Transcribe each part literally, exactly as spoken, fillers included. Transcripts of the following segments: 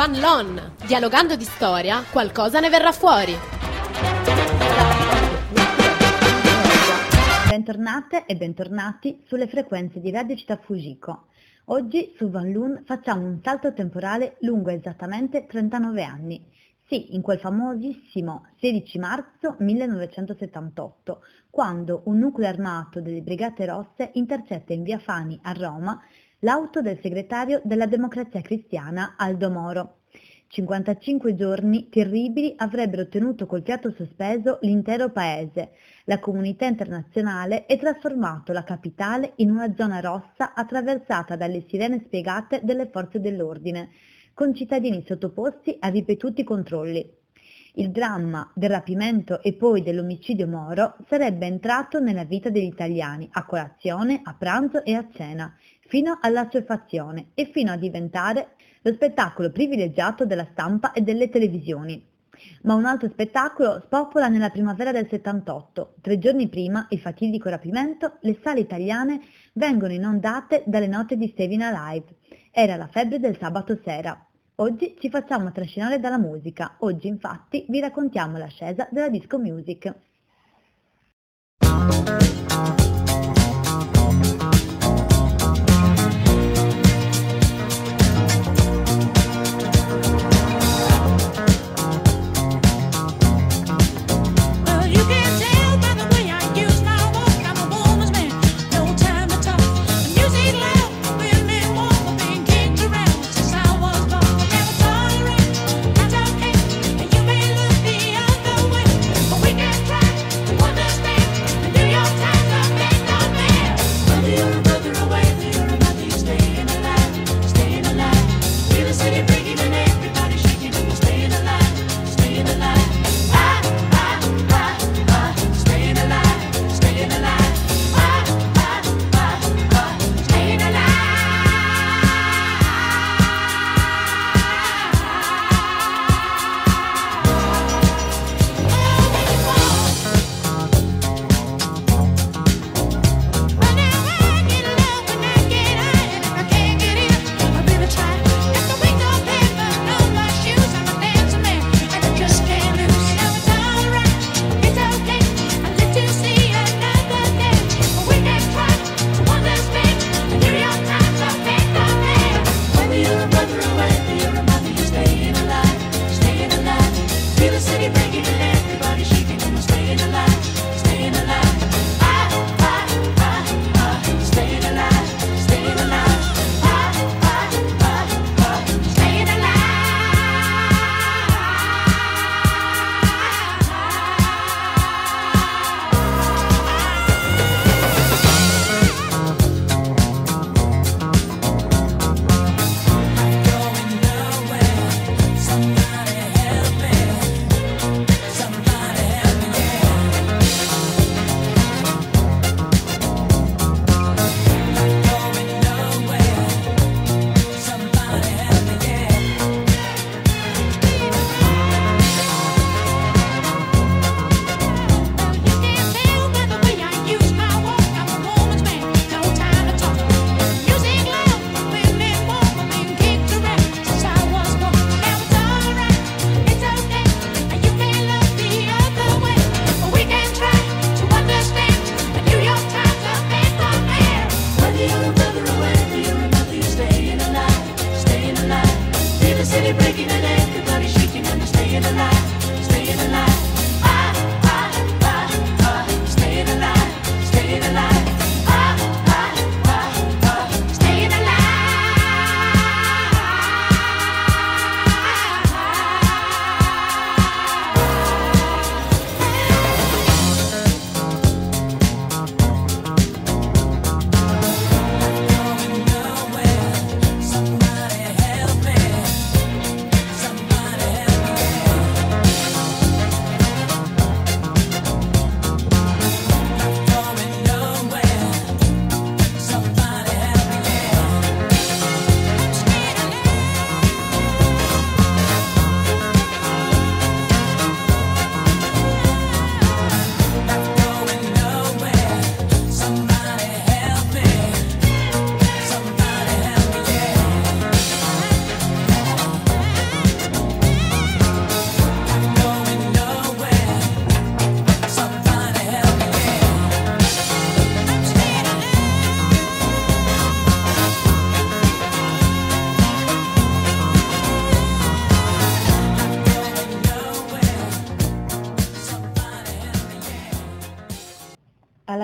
Van Loan. Dialogando di storia, qualcosa ne verrà fuori. Bentornate e bentornati sulle frequenze di Radio Città Fujiko. Oggi su Van Loan facciamo un salto temporale lungo esattamente trentanove anni. Sì, in quel famosissimo sedici marzo millenovecentosettantotto, quando un nucleo armato delle Brigate Rosse intercetta in via Fani a Roma l'auto del segretario della Democrazia Cristiana Aldo Moro. cinquantacinque giorni terribili avrebbero tenuto col fiato sospeso l'intero paese, la comunità internazionale e trasformato la capitale in una zona rossa attraversata dalle sirene spiegate delle forze dell'ordine, con cittadini sottoposti a ripetuti controlli. Il dramma del rapimento e poi dell'omicidio Moro sarebbe entrato nella vita degli italiani a colazione, a pranzo e a cena, fino all'assuefazione e fino a diventare lo spettacolo privilegiato della stampa e delle televisioni. Ma un altro spettacolo spopola nella primavera del settantotto. Tre giorni prima il fatidico rapimento, le sale italiane vengono inondate dalle note di Staying Alive. Era la febbre del sabato sera. Oggi ci facciamo trascinare dalla musica. Oggi infatti vi raccontiamo l'ascesa della disco music. Your time.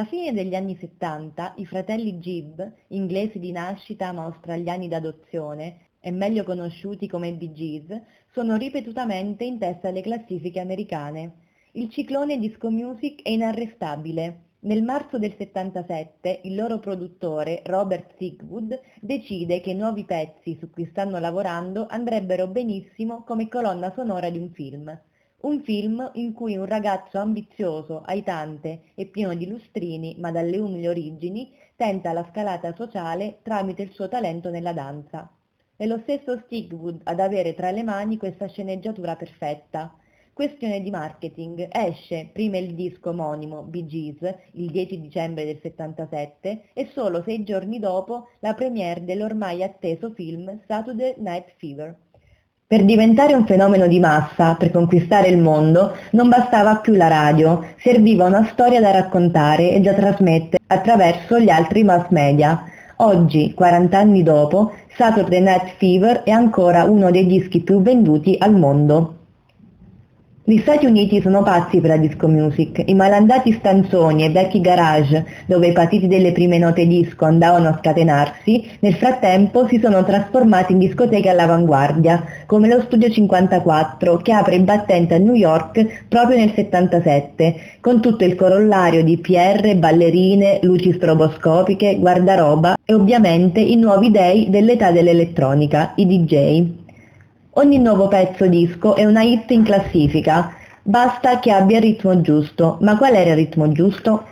fine degli anni settanta i fratelli Gibb, inglesi di nascita ma australiani d'adozione, e meglio conosciuti come Bee Gees, sono ripetutamente in testa alle classifiche americane. Il ciclone disco music è inarrestabile. Nel marzo del settantasette il loro produttore, Robert Thicwood, decide che i nuovi pezzi su cui stanno lavorando andrebbero benissimo come colonna sonora di un film. Un film in cui un ragazzo ambizioso, aitante e pieno di lustrini, ma dalle umili origini, tenta la scalata sociale tramite il suo talento nella danza. È lo stesso Thicwood ad avere tra le mani questa sceneggiatura perfetta. Questione di marketing, esce prima il disco omonimo Bee Gees il dieci dicembre del settantasette e solo sei giorni dopo la premiere dell'ormai atteso film Saturday Night Fever. Per diventare un fenomeno di massa, per conquistare il mondo, non bastava più la radio, serviva una storia da raccontare e da trasmettere attraverso gli altri mass media. Oggi, quaranta anni dopo, Saturday Night Fever è ancora uno dei dischi più venduti al mondo. Gli Stati Uniti sono pazzi per la disco music, i malandati stanzoni e vecchi garage dove i patiti delle prime note disco andavano a scatenarsi, nel frattempo si sono trasformati in discoteche all'avanguardia, come lo Studio cinquantaquattro che apre i battenti a New York proprio nel settantasette, con tutto il corollario di P R, ballerine, luci stroboscopiche, guardaroba e ovviamente i nuovi dei dell'età dell'elettronica, i D J. Ogni nuovo pezzo disco è una hit in classifica, basta che abbia il ritmo giusto. Ma qual era il ritmo giusto?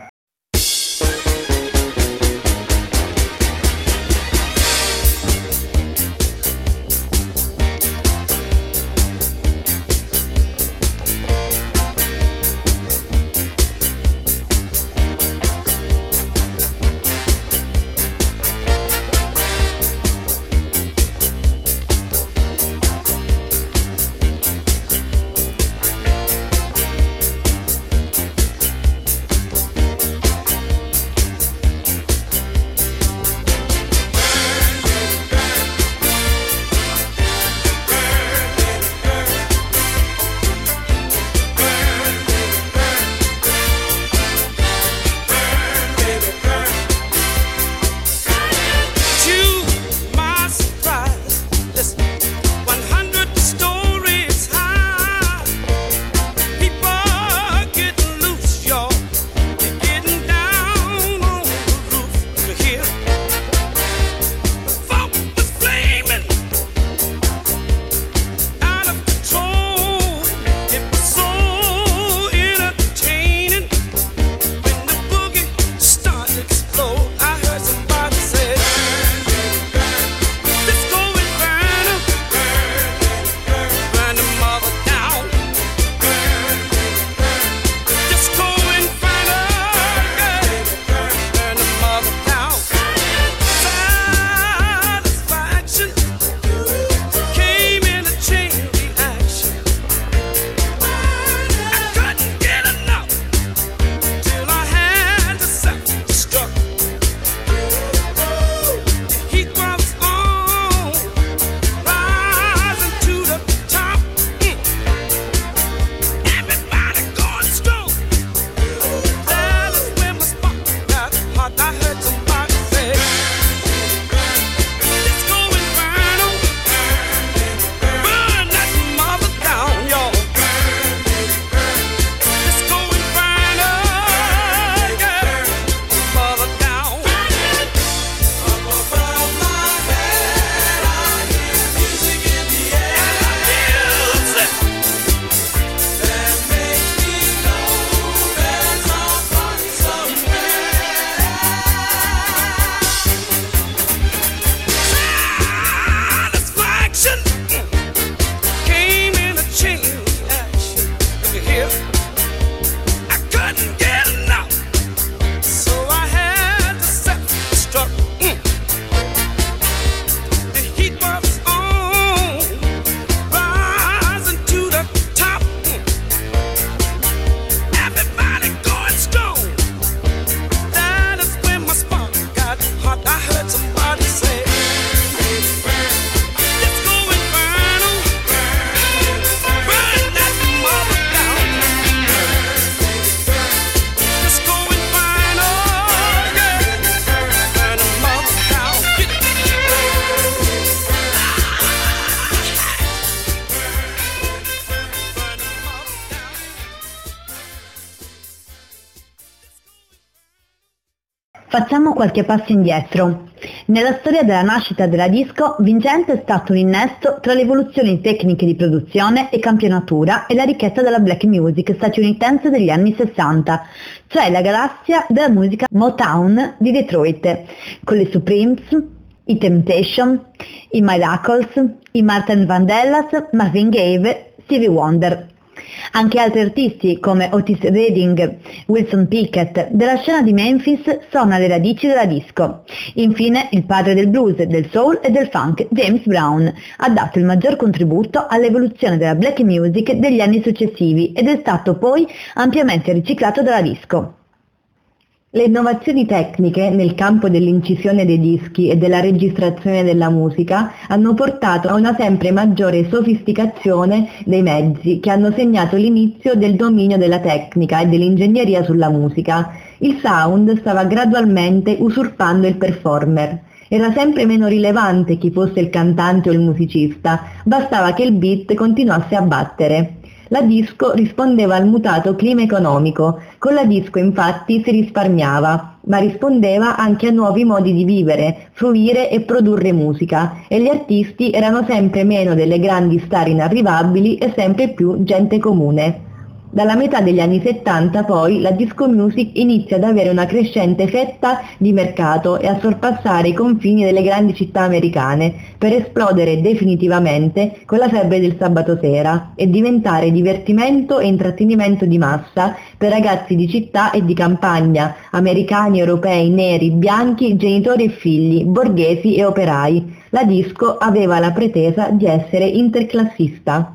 Facciamo qualche passo indietro. Nella storia della nascita della disco, vincente è stato un innesto tra le evoluzioni tecniche di produzione e campionatura e la ricchezza della black music statunitense degli anni sessanta, cioè la galassia della musica Motown di Detroit, con le Supremes, i Temptation, i Miracles, i Martin Vandellas, Marvin Gaye, Stevie Wonder. Anche altri artisti come Otis Redding, Wilson Pickett della scena di Memphis sono alle radici della disco. Infine il padre del blues, del soul e del funk, James Brown, ha dato il maggior contributo all'evoluzione della black music degli anni successivi ed è stato poi ampiamente riciclato dalla disco. Le innovazioni tecniche nel campo dell'incisione dei dischi e della registrazione della musica hanno portato a una sempre maggiore sofisticazione dei mezzi che hanno segnato l'inizio del dominio della tecnica e dell'ingegneria sulla musica. Il sound stava gradualmente usurpando il performer. Era sempre meno rilevante chi fosse il cantante o il musicista, bastava che il beat continuasse a battere. La disco rispondeva al mutato clima economico. Con la disco infatti si risparmiava, ma rispondeva anche a nuovi modi di vivere, fruire e produrre musica, e gli artisti erano sempre meno delle grandi star inarrivabili e sempre più gente comune. Dalla metà degli anni settanta poi la disco music inizia ad avere una crescente fetta di mercato e a sorpassare i confini delle grandi città americane per esplodere definitivamente con la febbre del sabato sera e diventare divertimento e intrattenimento di massa per ragazzi di città e di campagna, americani, europei, neri, bianchi, genitori e figli, borghesi e operai. La disco aveva la pretesa di essere interclassista.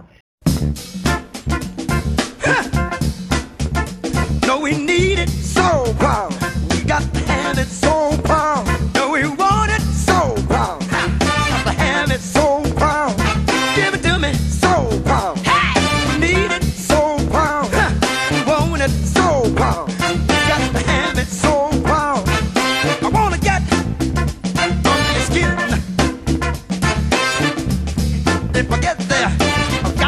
We need it so power. We got to have it so power. No, we want it so power. Got to have it so power. Give it to me so power. Hey! We need it so power. We want it so power. Got to have it so power. I wanna get under your skin. If I get there, I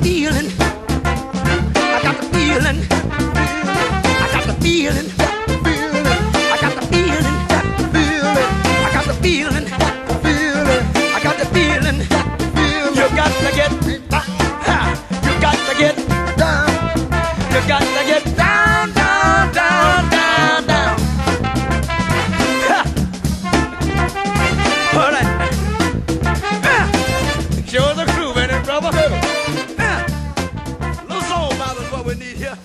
feeling. I got the feeling. I got the feeling. I got the feeling. I got the feeling. I got the feeling. You got to get down. You got to get down. You got to get down, down, down, down, down. All right. Show the groove in it, brother. Little soul bottle is what we need here.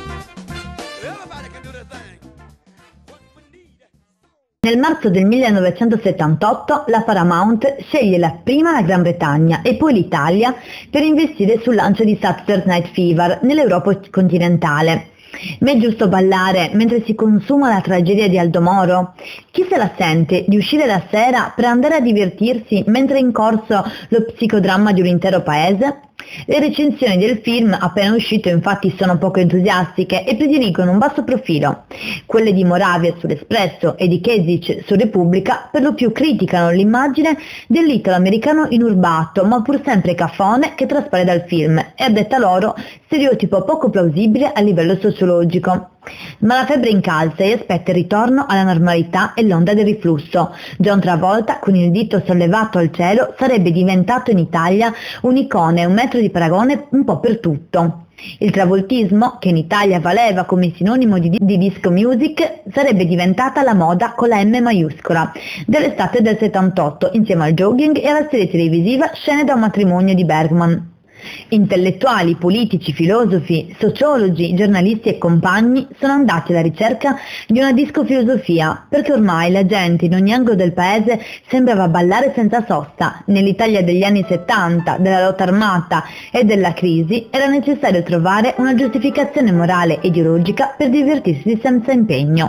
Everybody can do their thing. What we need. Nel marzo del millenovecentosettantotto la Paramount sceglie la prima la Gran Bretagna e poi l'Italia per investire sul lancio di Saturday Night Fever nell'Europa continentale. Ma è giusto ballare mentre si consuma la tragedia di Aldo Moro? Chi se la sente di uscire la sera per andare a divertirsi mentre è in corso lo psicodramma di un intero paese? Le recensioni del film appena uscito infatti sono poco entusiastiche e prediligono un basso profilo. Quelle di Moravia sull'Espresso e di Kesic su Repubblica per lo più criticano l'immagine dell'italo-americano inurbato ma pur sempre cafone che traspare dal film e a detta loro stereotipo poco plausibile a livello sociologico. Ma la febbre incalza e aspetta il ritorno alla normalità e l'onda del riflusso. John Travolta, con il dito sollevato al cielo, sarebbe diventato in Italia un'icona e un metro di paragone un po' per tutto. Il travoltismo, che in Italia valeva come sinonimo di, di disco music, sarebbe diventata la moda con la M maiuscola dell'estate del settantotto, insieme al jogging e alla serie televisiva Scene da un matrimonio di Bergman. Intellettuali, politici, filosofi, sociologi, giornalisti e compagni sono andati alla ricerca di una discofilosofia, perché ormai la gente in ogni angolo del paese sembrava ballare senza sosta. Nell'Italia degli anni settanta, della lotta armata e della crisi, era necessario trovare una giustificazione morale e ideologica per divertirsi senza impegno.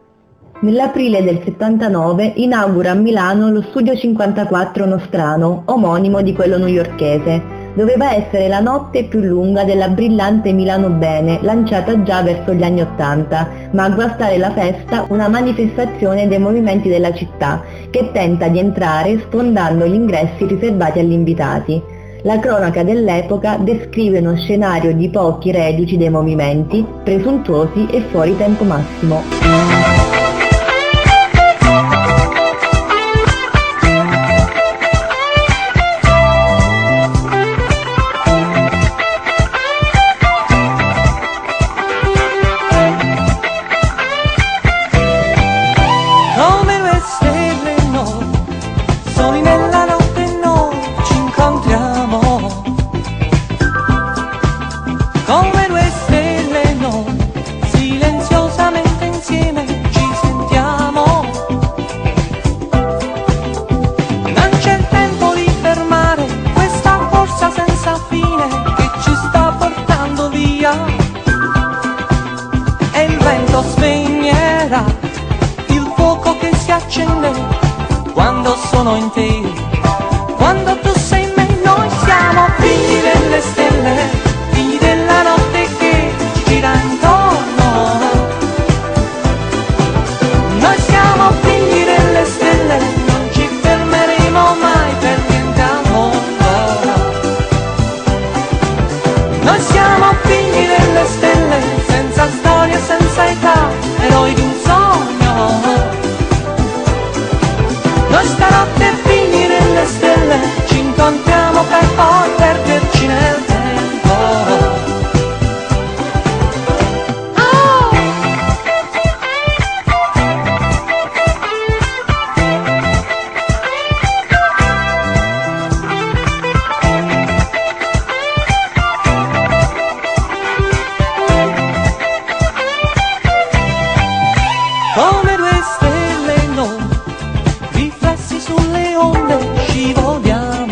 Nell'aprile del settantanove inaugura a Milano lo Studio cinquantaquattro Nostrano, omonimo di quello newyorkese. Doveva essere la notte più lunga della brillante Milano Bene, lanciata già verso gli anni Ottanta, ma a guastare la festa una manifestazione dei movimenti della città, che tenta di entrare sfondando gli ingressi riservati agli invitati. La cronaca dell'epoca descrive uno scenario di pochi reduci dei movimenti, presuntuosi e fuori tempo massimo. Quando sono in te, quando tu sei in me, noi siamo figli delle stelle, figli della notte che ci gira intorno. Noi siamo figli delle stelle, non ci fermeremo mai per niente al mondo. Noi siamo figli delle stelle, senza storia, senza età, eroi di un sogno. Noi stanotte figli delle stelle ci incontriamo per poi perderci nel tempo. Oh! Come due stelle noi, riflessi sulle onde scivoliamo.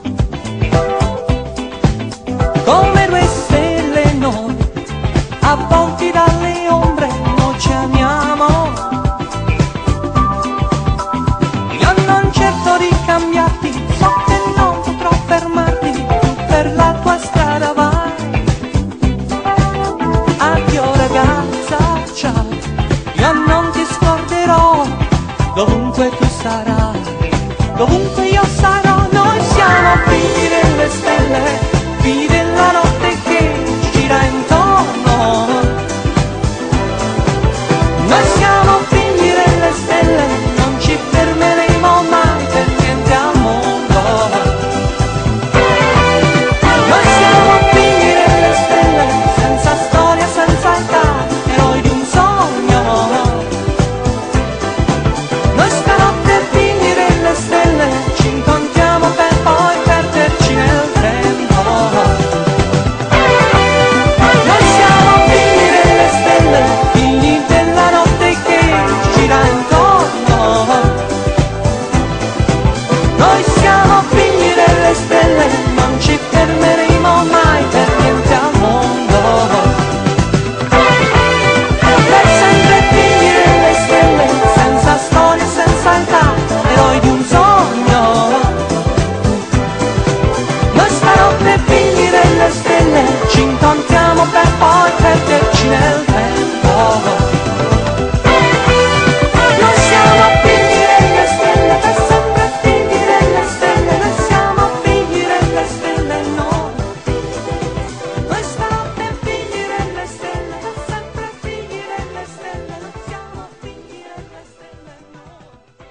Come due stelle noi, avvolti dalle ombre noi ci amiamo. Io non cerco di cambiarti, so che non potrò fermarti, tu per la tua strada vai. Addio ragazza, ciao, io non ti scorderò, dovunque tu sarai, dovunque io sarò. Noi siamo figli delle stelle, figli della della notte che gira intorno. Noi siamo figli delle stelle, non ci fermeremo mai per niente al mondo. Noi siamo figli delle stelle, senza storia, senza età, eroi di un sogno. Noi stanotte figli delle stelle, ci incontriamo per poi perderci nel tempo. Noi siamo figli delle stelle, figli della notte che gira intorno. Noi siamo figli delle stelle, non ci fermeremo mai per niente al mondo. Per sempre figli delle stelle, senza storia, senza età, eroi di un sogno. Noi stanotte figli delle stelle, ci incontriamo per poi perderci nel tempo. Noi siamo figli delle stelle, per sempre figli delle stelle, noi siamo figli delle stelle, noi. Noi stanotte figli delle stelle, per sempre figli delle stelle, noi siamo figli delle stelle, noi.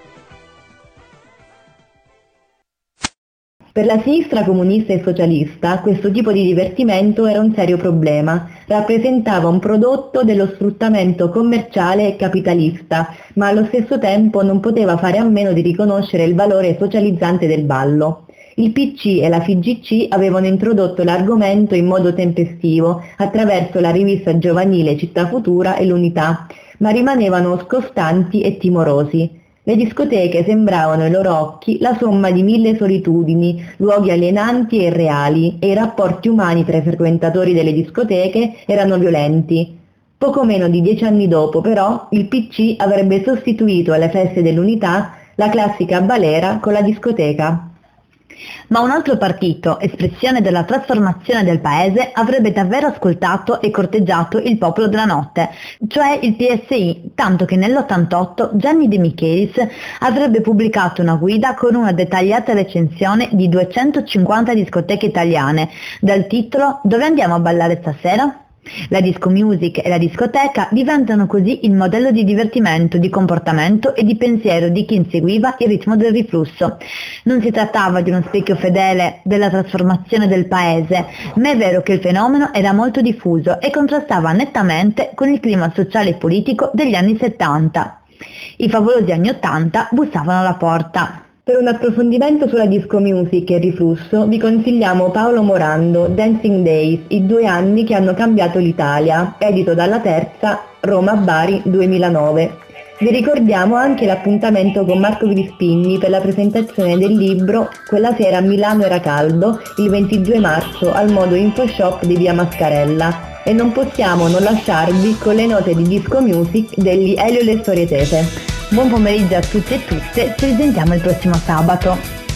Per la sinistra comunista e socialista questo tipo di divertimento era un serio problema, rappresentava un prodotto dello sfruttamento commerciale e capitalista, ma allo stesso tempo non poteva fare a meno di riconoscere il valore socializzante del ballo. Il P C e la F G C avevano introdotto l'argomento in modo tempestivo attraverso la rivista giovanile Città Futura e l'Unità, ma rimanevano scostanti e timorosi. Le discoteche sembravano ai loro occhi la somma di mille solitudini, luoghi alienanti e irreali, e i rapporti umani tra i frequentatori delle discoteche erano violenti. Poco meno di dieci anni dopo, però, il P C avrebbe sostituito alle feste dell'Unità la classica balera con la discoteca. Ma un altro partito, espressione della trasformazione del paese, avrebbe davvero ascoltato e corteggiato il popolo della notte, cioè il P S I, tanto che nell'ottantotto Gianni De Michelis avrebbe pubblicato una guida con una dettagliata recensione di duecentocinquanta discoteche italiane, dal titolo «Dove andiamo a ballare stasera?». La disco music e la discoteca diventano così il modello di divertimento, di comportamento e di pensiero di chi inseguiva il ritmo del riflusso. Non si trattava di uno specchio fedele della trasformazione del paese, ma è vero che il fenomeno era molto diffuso e contrastava nettamente con il clima sociale e politico degli anni settanta. I favolosi anni ottanta bussavano alla porta. Per un approfondimento sulla disco music e il riflusso vi consigliamo Paolo Morando, Dancing Days, i due anni che hanno cambiato l'Italia, edito dalla Terza, Roma-Bari duemilanove. Vi ricordiamo anche l'appuntamento con Marco Crispini per la presentazione del libro Quella sera a Milano era caldo, il ventidue marzo al Modo Info Shop di via Mascarella. E non possiamo non lasciarvi con le note di disco music degli Elio e le Storie Tese. Buon pomeriggio a tutti e tutte, ci risentiamo il prossimo sabato.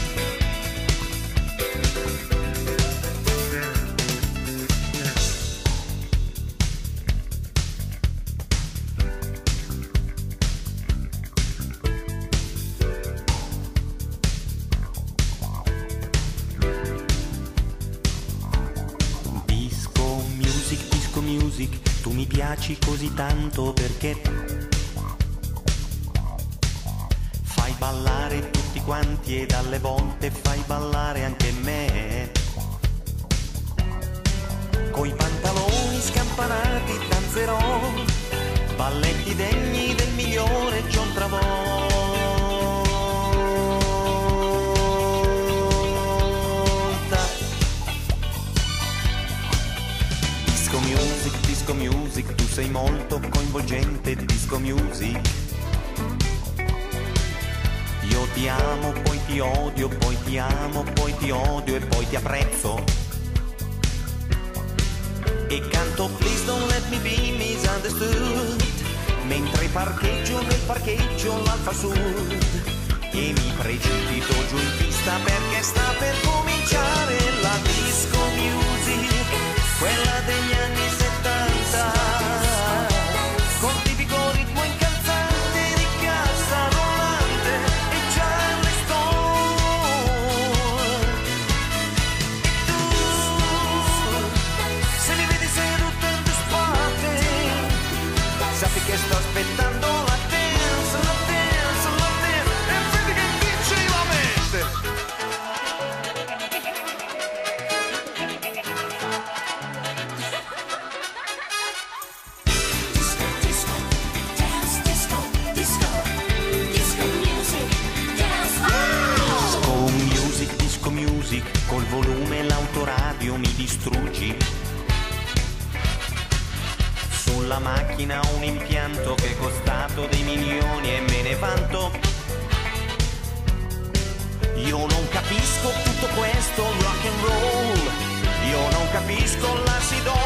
Disco music, disco music, tu mi piaci così tanto perché fai ballare tutti quanti e dalle volte fai ballare anche me. Coi pantaloni scampanati danzerò, balletti degni del migliore John Travolta. Disco music, disco music, tu sei molto coinvolgente, disco music. Io ti amo, poi ti odio, poi ti amo, poi ti odio e poi ti apprezzo. E canto Please don't let me be misunderstood, mentre parcheggio nel parcheggio l'Alfa Sud. E mi precipito giù in pista perché sta per cominciare la disco music, quella degli anni settanta, con tipico ritmo incalzante di cassa rollante e Charleston. E tu la macchina un impianto che è costato dei milioni e me ne vanto. Io non capisco tutto questo rock and roll, io non capisco la si do